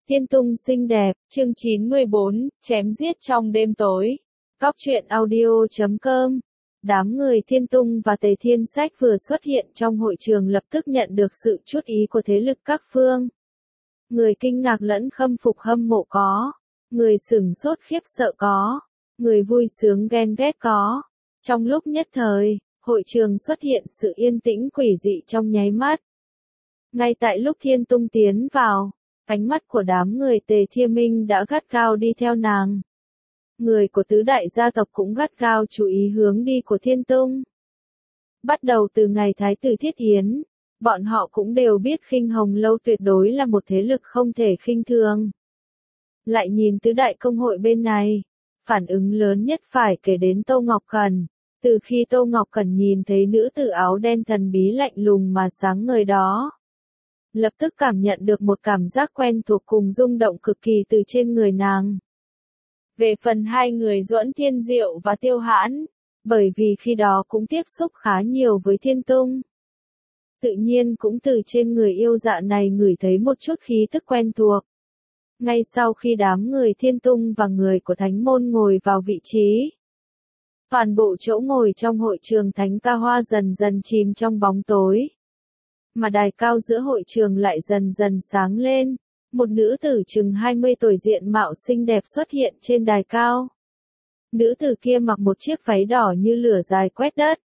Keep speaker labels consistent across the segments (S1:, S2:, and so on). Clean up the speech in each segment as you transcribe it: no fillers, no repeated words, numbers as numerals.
S1: Thiên Tung xinh đẹp, chương 94, chém giết trong đêm tối. Góc truyện audio.com. Đám người Thiên Tung và Tề Thiên Sách vừa xuất hiện trong hội trường lập tức nhận được sự chú ý của thế lực các phương. Người kinh ngạc lẫn khâm phục hâm mộ có, người sửng sốt khiếp sợ có, người vui sướng ghen ghét có. Trong lúc nhất thời, hội trường xuất hiện sự yên tĩnh quỷ dị trong nháy mắt. Ngay tại lúc Thiên Tung tiến vào, ánh mắt của đám người Tề Thiên Minh đã gắt gao đi theo nàng. Người của tứ đại gia tộc cũng gắt gao chú ý hướng đi của Thiên Tung. Bắt đầu từ ngày Thái tử Thiết Yến, bọn họ cũng đều biết Khinh Hồng Lâu tuyệt đối là một thế lực không thể khinh thường. Lại nhìn tứ đại công hội bên này, phản ứng lớn nhất phải kể đến Tô Ngọc Cẩn. Từ khi Tô Ngọc Cẩn nhìn thấy nữ tử áo đen thần bí lạnh lùng mà sáng ngời đó, lập tức cảm nhận được một cảm giác quen thuộc cùng rung động cực kỳ từ trên người nàng. Về phần hai người Duẫn Thiên Diệu và Tiêu Hãn, bởi vì khi đó cũng tiếp xúc khá nhiều với Thiên Tung, tự nhiên cũng từ trên người yêu dạ này ngửi thấy một chút khí tức quen thuộc. Ngay sau khi đám người Thiên Tung và người của Thánh Môn ngồi vào vị trí, toàn bộ chỗ ngồi trong hội trường Thánh Ca Hoa dần dần chìm trong bóng tối. Mà đài cao giữa hội trường lại dần dần sáng lên, một nữ tử chừng 20 tuổi diện mạo xinh đẹp xuất hiện trên đài cao. Nữ tử kia mặc một chiếc váy đỏ như lửa dài quét đất.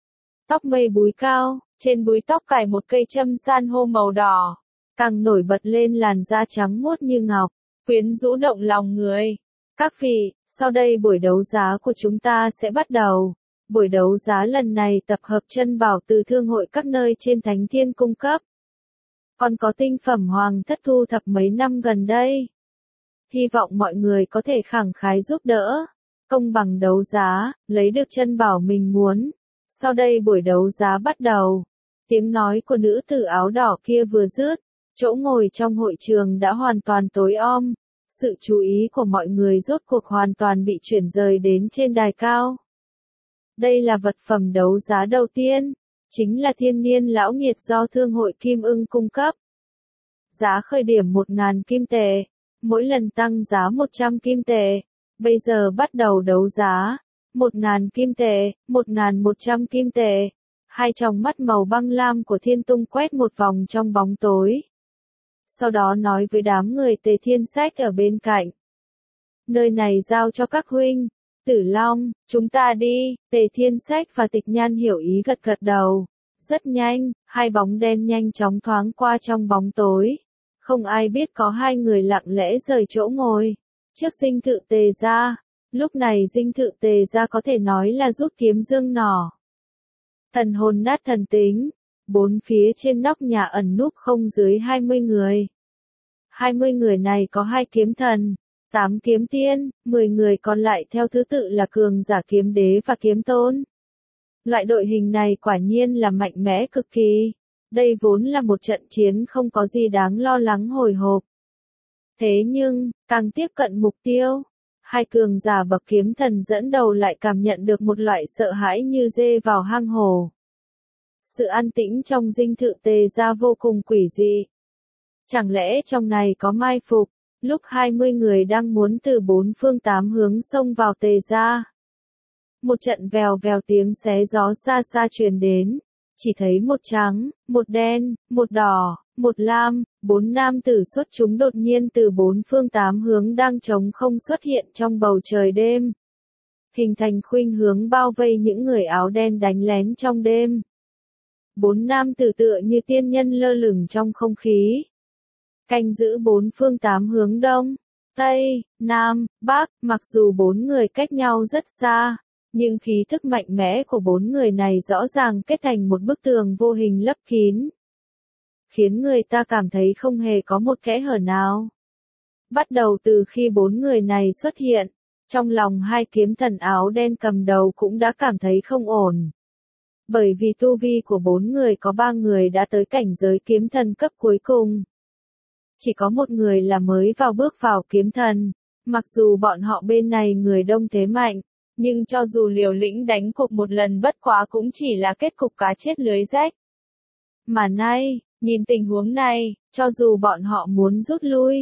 S1: Tóc mây búi cao, trên búi tóc cài một cây châm san hô màu đỏ, càng nổi bật lên làn da trắng muốt như ngọc, quyến rũ động lòng người. Các vị, sau đây buổi đấu giá của chúng ta sẽ bắt đầu. Buổi đấu giá lần này tập hợp chân bảo từ thương hội các nơi trên Thánh Thiên cung cấp. Còn có tinh phẩm hoàng thất thu thập mấy năm gần đây. Hy vọng mọi người có thể khẳng khái giúp đỡ, công bằng đấu giá, lấy được chân bảo mình muốn. Sau đây buổi đấu giá bắt đầu. Tiếng nói của nữ tử áo đỏ kia vừa dứt, chỗ ngồi trong hội trường đã hoàn toàn tối om. Sự chú ý của mọi người rốt cuộc hoàn toàn bị chuyển rời đến trên đài cao. Đây là vật phẩm đấu giá đầu tiên, chính là thiên niên lão nghiệt do thương hội Kim Ưng cung cấp. Giá khởi điểm 1.000 kim tệ, mỗi lần tăng giá 100 kim tệ, bây giờ bắt đầu đấu giá, 1.000 kim tệ, 1.100 kim tệ. Hai tròng mắt màu băng lam của Thiên Tung quét một vòng trong bóng tối. Sau đó nói với đám người Tề Thiên Sách ở bên cạnh. Nơi này giao cho các huynh. Tử Long, chúng ta đi. Tề Thiên Sách và Tịch Nhan hiểu ý gật gật đầu. Rất nhanh, hai bóng đen nhanh chóng thoáng qua trong bóng tối. Không ai biết có hai người lặng lẽ rời chỗ ngồi. Trước dinh thự Tề gia. Lúc này dinh thự Tề gia có thể nói là rút kiếm dương nỏ. Thần hồn nát thần tính. Bốn phía trên nóc nhà ẩn núp không dưới 20 người. 20 người này có 2 kiếm thần, 8 kiếm tiên, 10 người còn lại theo thứ tự là cường giả kiếm đế và kiếm tôn. Loại đội hình này quả nhiên là mạnh mẽ cực kỳ. Đây vốn là một trận chiến không có gì đáng lo lắng hồi hộp. Thế nhưng, càng tiếp cận mục tiêu, hai cường giả bậc kiếm thần dẫn đầu lại cảm nhận được một loại sợ hãi như dê vào hang hổ. Sự an tĩnh trong dinh thự Tề gia vô cùng quỷ dị. Chẳng lẽ trong này có mai phục, lúc 20 người đang muốn từ bốn phương tám hướng xông vào Tề gia. Một trận vèo vèo tiếng xé gió xa xa truyền đến, chỉ thấy một trắng, một đen, một đỏ, một lam, 4 nam tử xuất chúng đột nhiên từ bốn phương tám hướng đang trống không xuất hiện trong bầu trời đêm. Hình thành khuynh hướng bao vây những người áo đen đánh lén trong đêm. 4 nam tử tựa như tiên nhân lơ lửng trong không khí. Canh giữ bốn phương tám hướng đông, tây, nam, bắc, mặc dù 4 người cách nhau rất xa, nhưng khí thức mạnh mẽ của 4 người này rõ ràng kết thành một bức tường vô hình lấp kín. Khiến người ta cảm thấy không hề có một kẽ hở nào. Bắt đầu từ khi 4 người này xuất hiện, trong lòng hai kiếm thần áo đen cầm đầu cũng đã cảm thấy không ổn. Bởi vì tu vi của 4 người có 3 người đã tới cảnh giới kiếm thần cấp cuối cùng. Chỉ có một người là mới bước vào kiếm thần. Mặc dù bọn họ bên này người đông thế mạnh, nhưng cho dù liều lĩnh đánh cuộc một lần bất quá cũng chỉ là kết cục cá chết lưới rách. Mà nay, nhìn tình huống này, cho dù bọn họ muốn rút lui,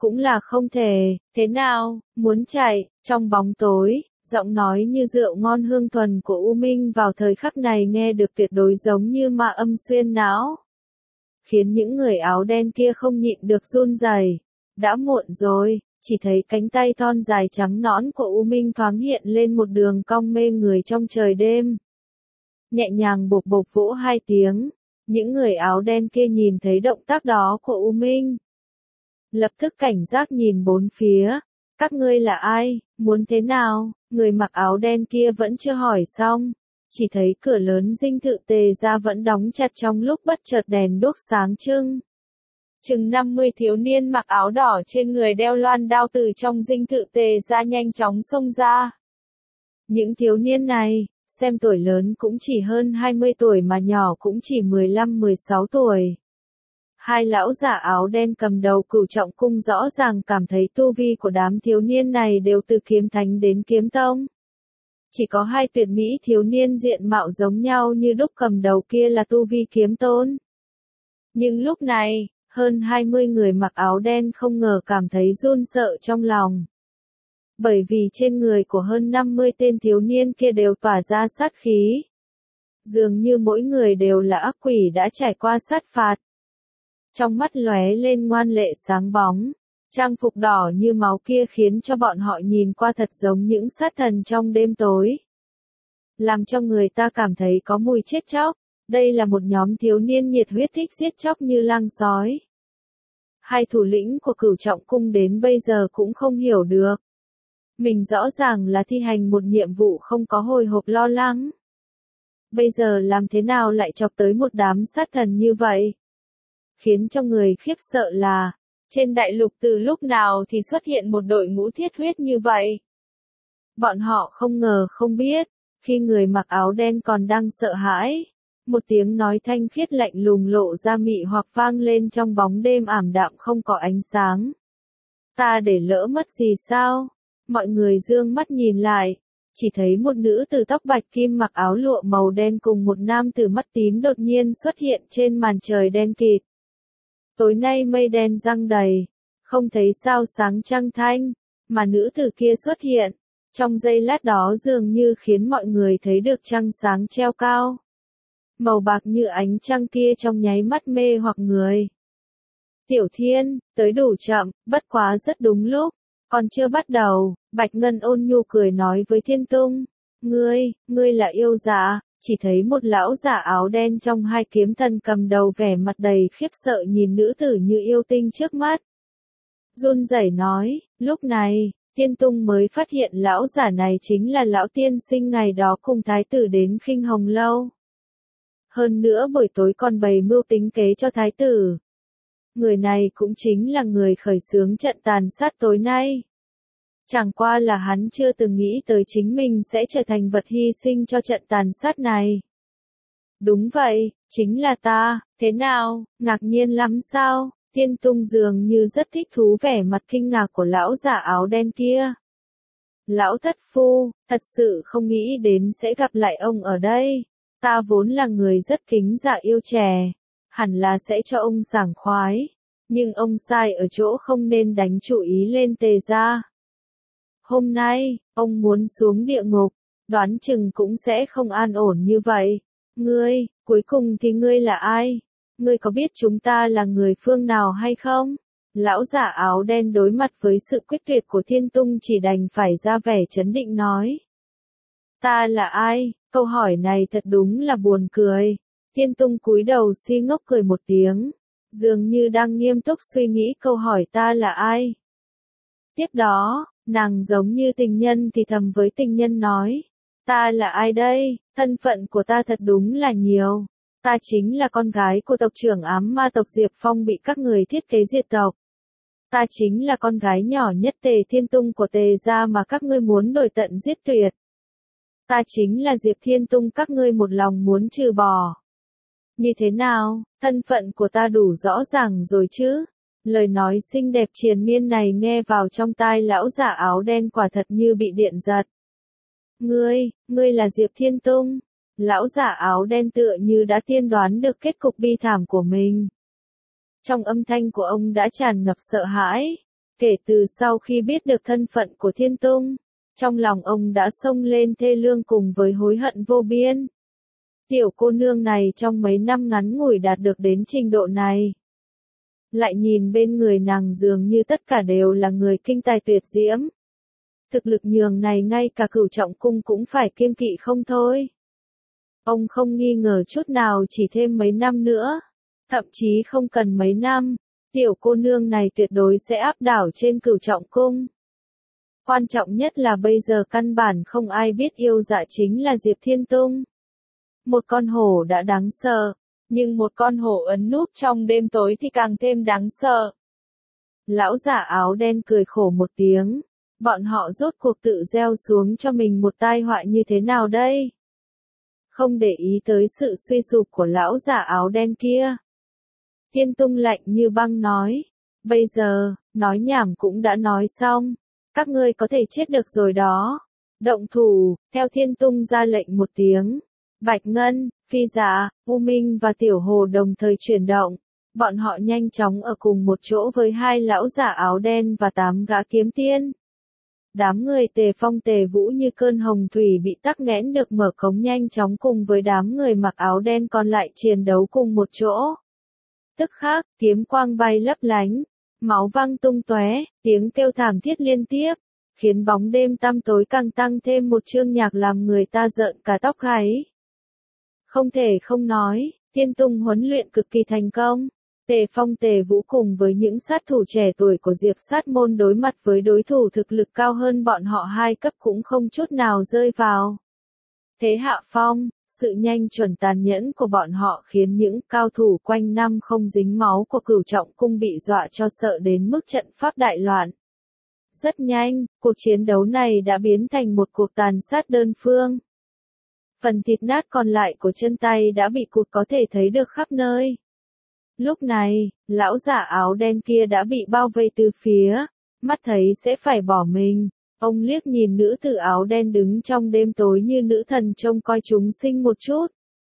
S1: cũng là không thể, thế nào, muốn chạy, trong bóng tối, giọng nói như rượu ngon hương thuần của U Minh vào thời khắc này nghe được tuyệt đối giống như ma âm xuyên não. Khiến những người áo đen kia không nhịn được run rẩy. Đã muộn rồi, chỉ thấy cánh tay thon dài trắng nõn của U Minh thoáng hiện lên một đường cong mê người trong trời đêm. Nhẹ nhàng bộp bộp vỗ hai tiếng, những người áo đen kia nhìn thấy động tác đó của U Minh. Lập tức cảnh giác nhìn bốn phía, các ngươi là ai, muốn thế nào, người mặc áo đen kia vẫn chưa hỏi xong. Chỉ thấy cửa lớn dinh thự Tề gia vẫn đóng chặt trong lúc bất chợt đèn đuốc sáng trưng. Chừng 50 thiếu niên mặc áo đỏ trên người đeo loan đao từ trong dinh thự Tề gia nhanh chóng xông ra. Những thiếu niên này, xem tuổi lớn cũng chỉ hơn 20 tuổi mà nhỏ cũng chỉ 15-16 tuổi. Hai lão giả áo đen cầm đầu Cửu Trọng Cung rõ ràng cảm thấy tu vi của đám thiếu niên này đều từ kiếm thánh đến kiếm tông. Chỉ có hai tuyệt mỹ thiếu niên diện mạo giống nhau như đúc cầm đầu kia là tu vi kiếm tôn. Nhưng lúc này, hơn 20 người mặc áo đen không ngờ cảm thấy run sợ trong lòng. Bởi vì trên người của hơn 50 tên thiếu niên kia đều tỏa ra sát khí. Dường như mỗi người đều là ác quỷ đã trải qua sát phạt. Trong mắt lóe lên ngoan lệ sáng bóng. Trang phục đỏ như máu kia khiến cho bọn họ nhìn qua thật giống những sát thần trong đêm tối. Làm cho người ta cảm thấy có mùi chết chóc. Đây là một nhóm thiếu niên nhiệt huyết thích giết chóc như lang sói. Hai thủ lĩnh của Cửu Trọng Cung đến bây giờ cũng không hiểu được. Mình rõ ràng là thi hành một nhiệm vụ không có hồi hộp lo lắng. Bây giờ làm thế nào lại chọc tới một đám sát thần như vậy? Khiến cho người khiếp sợ là, trên đại lục từ lúc nào thì xuất hiện một đội ngũ thiết huyết như vậy? Bọn họ không ngờ không biết, khi người mặc áo đen còn đang sợ hãi, một tiếng nói thanh khiết lạnh lùng lộ ra mị hoặc vang lên trong bóng đêm ảm đạm không có ánh sáng. Ta để lỡ mất gì sao? Mọi người dương mắt nhìn lại, chỉ thấy một nữ tử tóc bạch kim mặc áo lụa màu đen cùng một nam tử mắt tím đột nhiên xuất hiện trên màn trời đen kịt. Tối nay mây đen giăng đầy, không thấy sao sáng trăng thanh, mà nữ tử kia xuất hiện, trong giây lát đó dường như khiến mọi người thấy được trăng sáng treo cao. Màu bạc như ánh trăng kia trong nháy mắt mê hoặc người. Tiểu Thiên, tới đủ chậm, bất quá rất đúng lúc, còn chưa bắt đầu, Bạch Ngân ôn nhu cười nói với Thiên Tung, ngươi là yêu dạ. Chỉ thấy một lão giả áo đen trong hai kiếm thần cầm đầu vẻ mặt đầy khiếp sợ nhìn nữ tử như yêu tinh trước mắt. Run rẩy nói, lúc này, Thiên Tung mới phát hiện lão giả này chính là lão tiên sinh ngày đó cùng thái tử đến Khinh Hồng Lâu. Hơn nữa buổi tối còn bày mưu tính kế cho thái tử. Người này cũng chính là người khởi xướng trận tàn sát tối nay. Chẳng qua là hắn chưa từng nghĩ tới chính mình sẽ trở thành vật hy sinh cho trận tàn sát này. Đúng vậy, chính là ta, thế nào, ngạc nhiên lắm sao? Thiên Tung dường như rất thích thú vẻ mặt kinh ngạc của lão giả áo đen kia. Lão thất phu, thật sự không nghĩ đến sẽ gặp lại ông ở đây. Ta vốn là người rất kính dạ yêu trẻ, hẳn là sẽ cho ông sảng khoái. Nhưng ông sai ở chỗ không nên đánh chủ ý lên Tề gia. Hôm nay, ông muốn xuống địa ngục, đoán chừng cũng sẽ không an ổn như vậy. Ngươi, cuối cùng thì ngươi là ai? Ngươi có biết chúng ta là người phương nào hay không? Lão giả áo đen đối mặt với sự quyết tuyệt của Thiên Tung chỉ đành phải ra vẻ trấn định nói. Ta là ai? Câu hỏi này thật đúng là buồn cười. Thiên Tung cúi đầu si ngốc cười một tiếng, dường như đang nghiêm túc suy nghĩ câu hỏi ta là ai. Tiếp đó, nàng giống như tình nhân thì thầm với tình nhân nói, ta là ai đây, thân phận của ta thật đúng là nhiều. Ta chính là con gái của tộc trưởng ám ma tộc Diệp Phong bị các người thiết kế diệt tộc. Ta chính là con gái nhỏ nhất Tề Thiên Tung của Tề gia mà các ngươi muốn đuổi tận giết tuyệt. Ta chính là Diệp Thiên Tung các ngươi một lòng muốn trừ bỏ. Như thế nào, thân phận của ta đủ rõ ràng rồi chứ? Lời nói xinh đẹp triền miên này nghe vào trong tai lão giả áo đen quả thật như bị điện giật. Ngươi là Diệp Thiên Tung. Lão giả áo đen tựa như đã tiên đoán được kết cục bi thảm của mình. Trong âm thanh của ông đã tràn ngập sợ hãi. Kể từ sau khi biết được thân phận của Thiên Tung, trong lòng ông đã xông lên thê lương cùng với hối hận vô biên. Tiểu cô nương này trong mấy năm ngắn ngủi đạt được đến trình độ này. Lại nhìn bên người nàng dường như tất cả đều là người kinh tài tuyệt diễm. Thực lực nhường này ngay cả Cửu Trọng Cung cũng phải kiêng kỵ không thôi. Ông không nghi ngờ chút nào chỉ thêm mấy năm nữa, thậm chí không cần mấy năm, tiểu cô nương này tuyệt đối sẽ áp đảo trên Cửu Trọng Cung. Quan trọng nhất là bây giờ căn bản không ai biết yêu dạ chính là Diệp Thiên Tung. Một con hổ đã đáng sợ, nhưng một con hổ ẩn núp trong đêm tối thì càng thêm đáng sợ. Lão giả áo đen cười khổ một tiếng, bọn họ rốt cuộc tự gieo xuống cho mình một tai họa như thế nào đây? Không để ý tới sự suy sụp của lão giả áo đen kia. Thiên Tung lạnh như băng nói, bây giờ, nói nhảm cũng đã nói xong, các ngươi có thể chết được rồi đó. Động thủ, theo Thiên Tung ra lệnh một tiếng. Bạch Ngân, Phi Dạ, U Minh và Tiểu Hồ đồng thời chuyển động. Bọn họ nhanh chóng ở cùng một chỗ với hai lão giả áo đen và 8 gã kiếm tiên. Đám người Tề Phong Tề Vũ như cơn hồng thủy bị tắc nghẽn được mở cống nhanh chóng cùng với đám người mặc áo đen còn lại chiến đấu cùng một chỗ. Tức khắc, kiếm quang bay lấp lánh, máu văng tung tóe, tiếng kêu thảm thiết liên tiếp, khiến bóng đêm tăm tối càng tăng thêm một chương nhạc làm người ta rợn cả tóc gáy. Không thể không nói, Thiên Tung huấn luyện cực kỳ thành công. Tề Phong Tề Vũ cùng với những sát thủ trẻ tuổi của Diệp Sát Môn đối mặt với đối thủ thực lực cao hơn bọn họ 2 cấp cũng không chút nào rơi vào thế hạ phong. Sự nhanh chuẩn tàn nhẫn của bọn họ khiến những cao thủ quanh năm không dính máu của Cửu Trọng Cung bị dọa cho sợ đến mức trận pháp đại loạn. Rất nhanh, cuộc chiến đấu này đã biến thành một cuộc tàn sát đơn phương. Phần thịt nát còn lại của chân tay đã bị cụt có thể thấy được khắp nơi. Lúc này, lão giả áo đen kia đã bị bao vây từ phía, mắt thấy sẽ phải bỏ mình. Ông liếc nhìn nữ tử áo đen đứng trong đêm tối như nữ thần trông coi chúng sinh một chút.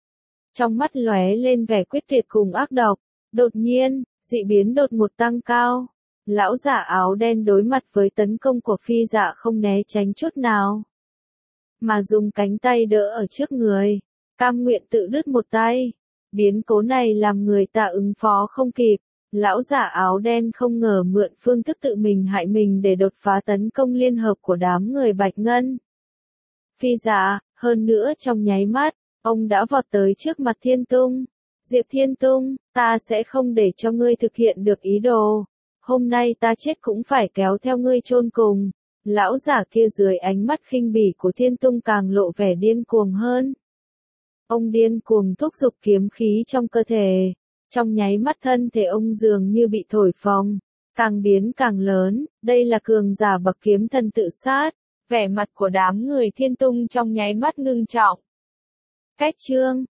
S1: Trong mắt lóe lên vẻ quyết tuyệt cùng ác độc. Đột nhiên, dị biến đột ngột tăng cao. Lão giả áo đen đối mặt với tấn công của Phi Dạ không né tránh chút nào, mà dùng cánh tay đỡ ở trước người, cam nguyện tự đứt một tay. Biến cố này làm người ta ứng phó không kịp. Lão giả áo đen không ngờ mượn phương thức tự mình hại mình để đột phá tấn công liên hợp của đám người Bạch Ngân. Phi Dạ, hơn nữa trong nháy mắt, ông đã vọt tới trước mặt Thiên Tung. Diệp Thiên Tung, ta sẽ không để cho ngươi thực hiện được ý đồ. Hôm nay ta chết cũng phải kéo theo ngươi chôn cùng. Lão giả kia dưới ánh mắt khinh bỉ của Thiên Tung càng lộ vẻ điên cuồng hơn. Ông điên cuồng thúc giục kiếm khí trong cơ thể. Trong nháy mắt thân thể ông dường như bị thổi phồng, càng biến càng lớn, đây là cường giả bậc kiếm thần tự sát. Vẻ mặt của đám người Thiên Tung trong nháy mắt ngưng trọng. Cách chương